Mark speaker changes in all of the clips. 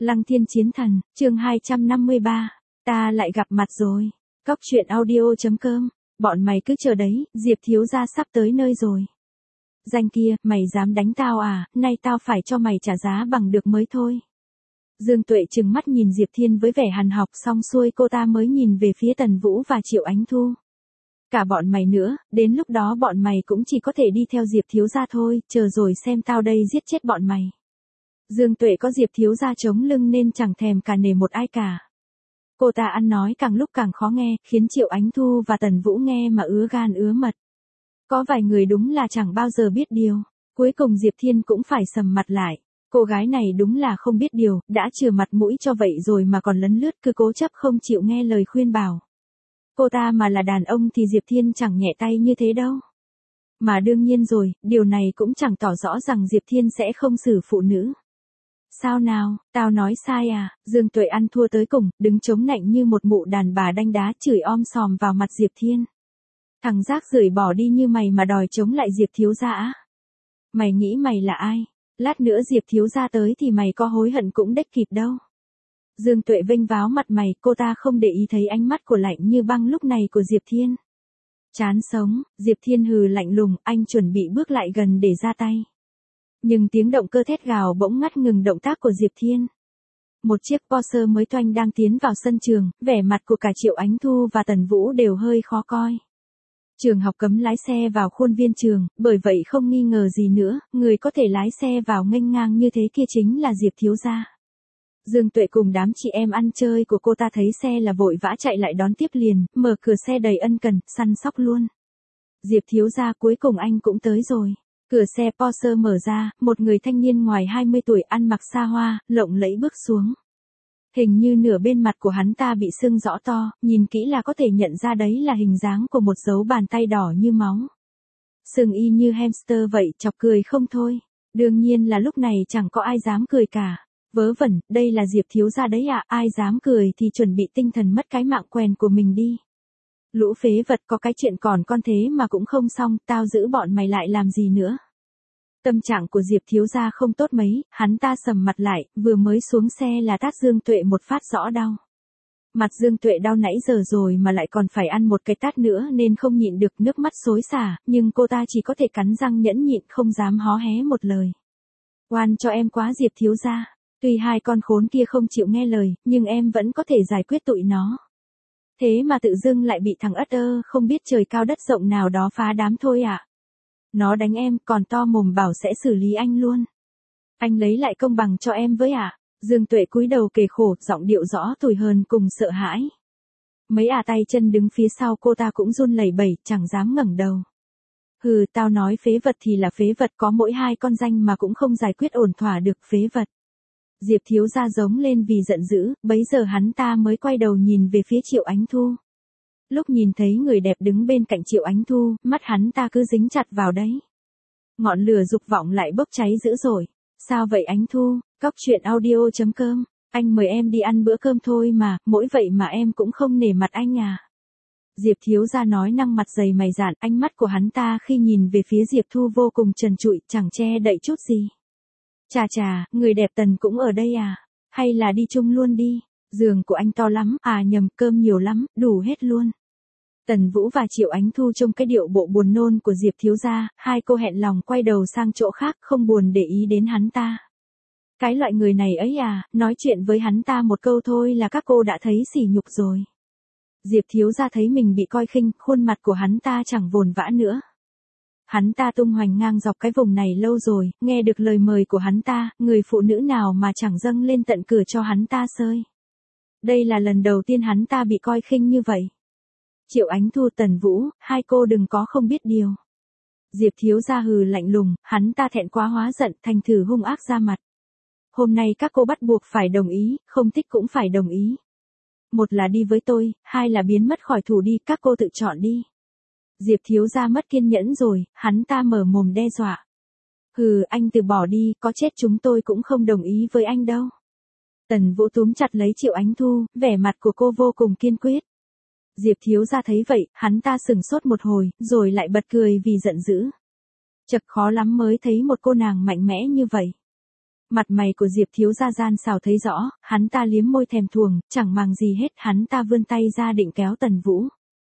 Speaker 1: Lăng Thiên Chiến Thần, chương 253. Ta lại gặp mặt rồi. Cóc truyện audio.com. Bọn mày cứ chờ đấy, Diệp thiếu gia sắp tới nơi rồi. Danh kia, mày dám đánh tao à, nay tao phải cho mày trả giá bằng được mới thôi. Dương Tuệ trừng mắt nhìn Diệp Thiên với vẻ hằn học, xong xuôi cô ta mới nhìn về phía Tần Vũ và Triệu Ánh Thu. Cả bọn mày nữa, đến lúc đó bọn mày cũng chỉ có thể đi theo Diệp thiếu gia thôi, chờ rồi xem tao đây giết chết bọn mày. Dương Tuệ có Diệp thiếu gia chống lưng nên chẳng thèm cả nể một ai cả. Cô ta ăn nói càng lúc càng khó nghe, khiến Triệu Ánh Thu và Tần Vũ nghe mà ứa gan ứa mật. Có vài người đúng là chẳng bao giờ biết điều. Cuối cùng Diệp Thiên cũng phải sầm mặt lại. Cô gái này đúng là không biết điều, đã chừa mặt mũi cho vậy rồi mà còn lấn lướt cứ cố chấp không chịu nghe lời khuyên bảo. Cô ta mà là đàn ông thì Diệp Thiên chẳng nhẹ tay như thế đâu. Mà đương nhiên rồi, điều này cũng chẳng tỏ rõ rằng Diệp Thiên sẽ không xử phụ nữ. Sao nào, tao nói sai à? Dương Tuệ ăn thua tới cùng, đứng chống nạnh như một mụ đàn bà đanh đá chửi om sòm vào mặt Diệp Thiên. Thằng rác rưởi bỏ đi như mày mà đòi chống lại Diệp thiếu gia á? Mày nghĩ mày là ai? Lát nữa Diệp thiếu gia tới thì mày có hối hận cũng đếch kịp đâu. Dương Tuệ vênh váo mặt mày, cô ta không để ý thấy ánh mắt của lạnh như băng lúc này của Diệp Thiên. Chán sống, Diệp Thiên hừ lạnh lùng, anh chuẩn bị bước lại gần để ra tay. Nhưng tiếng động cơ thét gào bỗng ngắt ngừng động tác của Diệp Thiên. Một chiếc Porsche mới toanh đang tiến vào sân trường, vẻ mặt của cả Triệu Ánh Thu và Tần Vũ đều hơi khó coi. Trường học cấm lái xe vào khuôn viên trường, bởi vậy không nghi ngờ gì nữa, người có thể lái xe vào nghênh ngang như thế kia chính là Diệp thiếu gia. Dương Tuệ cùng đám chị em ăn chơi của cô ta thấy xe là vội vã chạy lại đón tiếp liền, mở cửa xe đầy ân cần, săn sóc luôn. Diệp thiếu gia, cuối cùng anh cũng tới rồi. Cửa xe Porsche mở ra, một người thanh niên ngoài 20 tuổi ăn mặc xa hoa, lộng lẫy bước xuống. Hình như nửa bên mặt của hắn ta bị sưng rõ to, nhìn kỹ là có thể nhận ra đấy là hình dáng của một dấu bàn tay đỏ như máu. Sưng y như hamster vậy, chọc cười không thôi. Đương nhiên là lúc này chẳng có ai dám cười cả. Vớ vẩn, đây là Diệp thiếu gia đấy à, ai dám cười thì chuẩn bị tinh thần mất cái mạng quèn của mình đi. Lũ phế vật, có cái chuyện còn con thế mà cũng không xong, tao giữ bọn mày lại làm gì nữa. Tâm trạng của Diệp thiếu gia không tốt mấy, hắn ta sầm mặt lại, vừa mới xuống xe là tát Dương Tuệ một phát rõ đau. Mặt Dương Tuệ đau nãy giờ rồi mà lại còn phải ăn một cái tát nữa nên không nhịn được nước mắt xối xả, nhưng cô ta chỉ có thể cắn răng nhẫn nhịn không dám hó hé một lời. Oan cho em quá Diệp thiếu gia, tuy hai con khốn kia không chịu nghe lời, nhưng em vẫn có thể giải quyết tụi nó. Thế mà tự dưng lại bị thằng ất ơ không biết trời cao đất rộng nào đó phá đám thôi ạ. Nó đánh em, còn to mồm bảo sẽ xử lý anh luôn. Anh lấy lại công bằng cho em với ạ. Dương Tuệ cúi đầu kề khổ, giọng điệu rõ tủi hờn cùng sợ hãi. Mấy tay chân đứng phía sau cô ta cũng run lẩy bẩy, chẳng dám ngẩng đầu. Hừ, tao nói phế vật thì là phế vật, có mỗi hai con danh mà cũng không giải quyết ổn thỏa được, phế vật. Diệp thiếu gia giống lên vì giận dữ, bấy giờ hắn ta mới quay đầu nhìn về phía Triệu Ánh Thu. Lúc nhìn thấy người đẹp đứng bên cạnh Triệu Ánh Thu, mắt hắn ta cứ dính chặt vào đấy. Ngọn lửa dục vọng lại bốc cháy dữ dội. Sao vậy Ánh Thu? Cóc truyện audio.com. Anh mời em đi ăn bữa cơm thôi mà, mỗi vậy mà em cũng không nể mặt anh à. Diệp thiếu gia nói năng mặt dày mày dạn, ánh mắt của hắn ta khi nhìn về phía Diệp Thu vô cùng trần trụi, chẳng che đậy chút gì. Chà chà, người đẹp Tần cũng ở đây à? Hay là đi chung luôn đi? Giường của anh to lắm, à nhầm, cơm nhiều lắm, đủ hết luôn. Tần Vũ và Triệu Ánh Thu trong cái điệu bộ buồn nôn của Diệp thiếu gia, hai cô hẹn lòng quay đầu sang chỗ khác, không buồn để ý đến hắn ta. Cái loại người này ấy à, nói chuyện với hắn ta một câu thôi là các cô đã thấy sỉ nhục rồi. Diệp thiếu gia thấy mình bị coi khinh, khuôn mặt của hắn ta chẳng vồn vã nữa. Hắn ta tung hoành ngang dọc cái vùng này lâu rồi, nghe được lời mời của hắn ta, người phụ nữ nào mà chẳng dâng lên tận cửa cho hắn ta sơi. Đây là lần đầu tiên hắn ta bị coi khinh như vậy. Triệu Ánh Thu, Tần Vũ, hai cô đừng có không biết điều. Diệp thiếu gia hừ lạnh lùng, hắn ta thẹn quá hóa giận, thành thử hung ác ra mặt. Hôm nay các cô bắt buộc phải đồng ý, không thích cũng phải đồng ý. Một là đi với tôi, hai là biến mất khỏi thủ đi, các cô tự chọn đi. Diệp thiếu gia mất kiên nhẫn rồi, hắn ta mở mồm đe dọa. Hừ, anh từ bỏ đi, có chết chúng tôi cũng không đồng ý với anh đâu. Tần Vũ túm chặt lấy Triệu Ánh Thu, vẻ mặt của cô vô cùng kiên quyết. Diệp thiếu gia thấy vậy, hắn ta sửng sốt một hồi, rồi lại bật cười vì giận dữ. Chật, khó lắm mới thấy một cô nàng mạnh mẽ như vậy. Mặt mày của Diệp thiếu gia gian xảo thấy rõ, hắn ta liếm môi thèm thuồng, chẳng màng gì hết, hắn ta vươn tay ra định kéo Tần Vũ.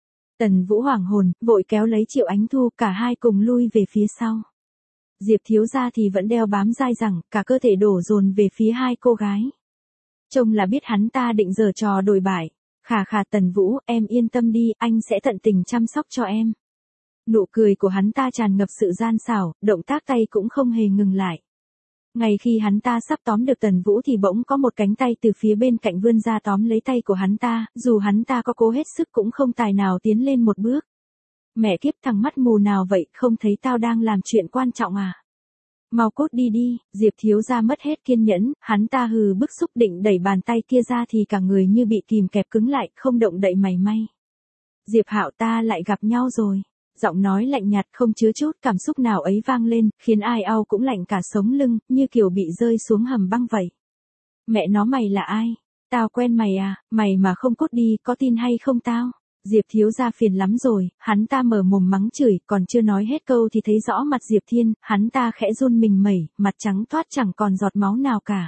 Speaker 1: Tần Vũ hoảng hồn, vội kéo lấy Triệu Ánh Thu, cả hai cùng lui về phía sau. Diệp thiếu gia thì vẫn đeo bám dai dẳng, cả cơ thể đổ dồn về phía hai cô gái. Trông là biết hắn ta định giở trò đồi bại. Khà khà Tần Vũ, em yên tâm đi, anh sẽ tận tình chăm sóc cho em. Nụ cười của hắn ta tràn ngập sự gian xảo, động tác tay cũng không hề ngừng lại. Ngay khi hắn ta sắp tóm được Tần Vũ thì bỗng có một cánh tay từ phía bên cạnh vươn ra tóm lấy tay của hắn ta, dù hắn ta có cố hết sức cũng không tài nào tiến lên một bước. Mẹ kiếp, thằng mắt mù nào vậy, không thấy tao đang làm chuyện quan trọng à? Mau cút đi đi, Diệp thiếu gia mất hết kiên nhẫn, hắn ta hừ bức xúc định đẩy bàn tay kia ra thì cả người như bị kìm kẹp cứng lại, không động đậy mảy may. Diệp Hạo, ta lại gặp nhau rồi. Giọng nói lạnh nhạt không chứa chút cảm xúc nào ấy vang lên, khiến ai au cũng lạnh cả sống lưng, như kiểu bị rơi xuống hầm băng vậy. Mẹ nó, mày là ai? Tao quen mày à, mày mà không cút đi, có tin hay không tao? Diệp thiếu gia phiền lắm rồi, hắn ta mở mồm mắng chửi, còn chưa nói hết câu thì thấy rõ mặt Diệp Thiên, hắn ta khẽ run mình mẩy, mặt trắng toát chẳng còn giọt máu nào cả.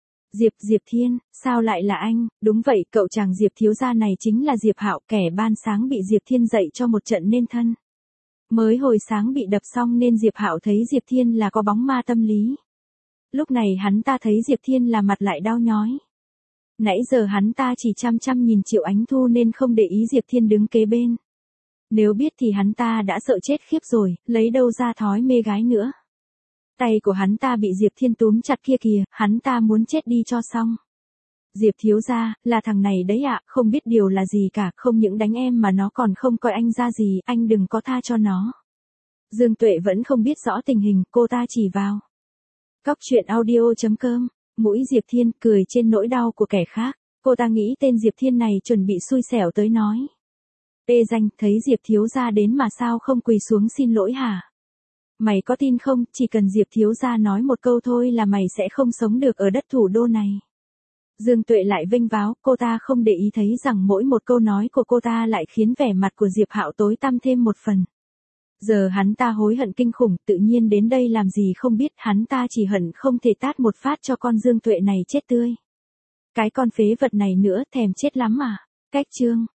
Speaker 1: Diệp Thiên, sao lại là anh? Đúng vậy, cậu chàng Diệp thiếu gia này chính là Diệp Hạo, kẻ ban sáng bị Diệp Thiên dạy cho một trận nên thân. Mới hồi sáng bị đập xong nên Diệp Hạo thấy Diệp Thiên là có bóng ma tâm lý. Lúc này hắn ta thấy Diệp Thiên là mặt lại đau nhói. Nãy giờ hắn ta chỉ chăm chăm nhìn Triệu Ánh Thu nên không để ý Diệp Thiên đứng kế bên. Nếu biết thì hắn ta đã sợ chết khiếp rồi, lấy đâu ra thói mê gái nữa. Tay của hắn ta bị Diệp Thiên túm chặt kia kìa, hắn ta muốn chết đi cho xong. Diệp thiếu gia, là thằng này đấy ạ, không biết điều là gì cả, không những đánh em mà nó còn không coi anh ra gì, anh đừng có tha cho nó. Dương Tuệ vẫn không biết rõ tình hình, cô ta chỉ vào. Cóc truyện audio.com, mũi Diệp Thiên cười trên nỗi đau của kẻ khác, cô ta nghĩ tên Diệp Thiên này chuẩn bị xui xẻo tới nói. Ê danh, thấy Diệp thiếu gia đến mà sao không quỳ xuống xin lỗi hả? Mày có tin không, chỉ cần Diệp thiếu gia nói một câu thôi là mày sẽ không sống được ở đất thủ đô này. Dương Tuệ lại vênh váo, cô ta không để ý thấy rằng mỗi một câu nói của cô ta lại khiến vẻ mặt của Diệp Hạo tối tăm thêm một phần. Giờ hắn ta hối hận kinh khủng, tự nhiên đến đây làm gì không biết, hắn ta chỉ hận không thể tát một phát cho con Dương Tuệ này chết tươi. Cái con phế vật này nữa, thèm chết lắm à. Cách chương